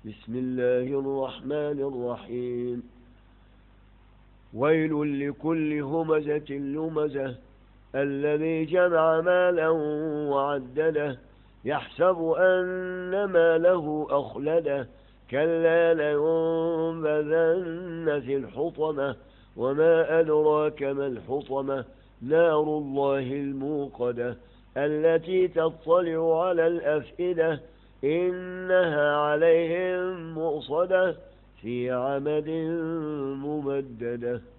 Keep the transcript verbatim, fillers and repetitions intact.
بسم الله الرحمن الرحيم ويل لكل همزة لمزة الذي جمع مالا وعدده يحسب أن ماله أخلده كلا لينبذن في الحطمة وما أدراك ما الحطمة نار الله الموقدة التي تطلع على الأفئدة إنها عليهم مؤصدة في عمد ممددة.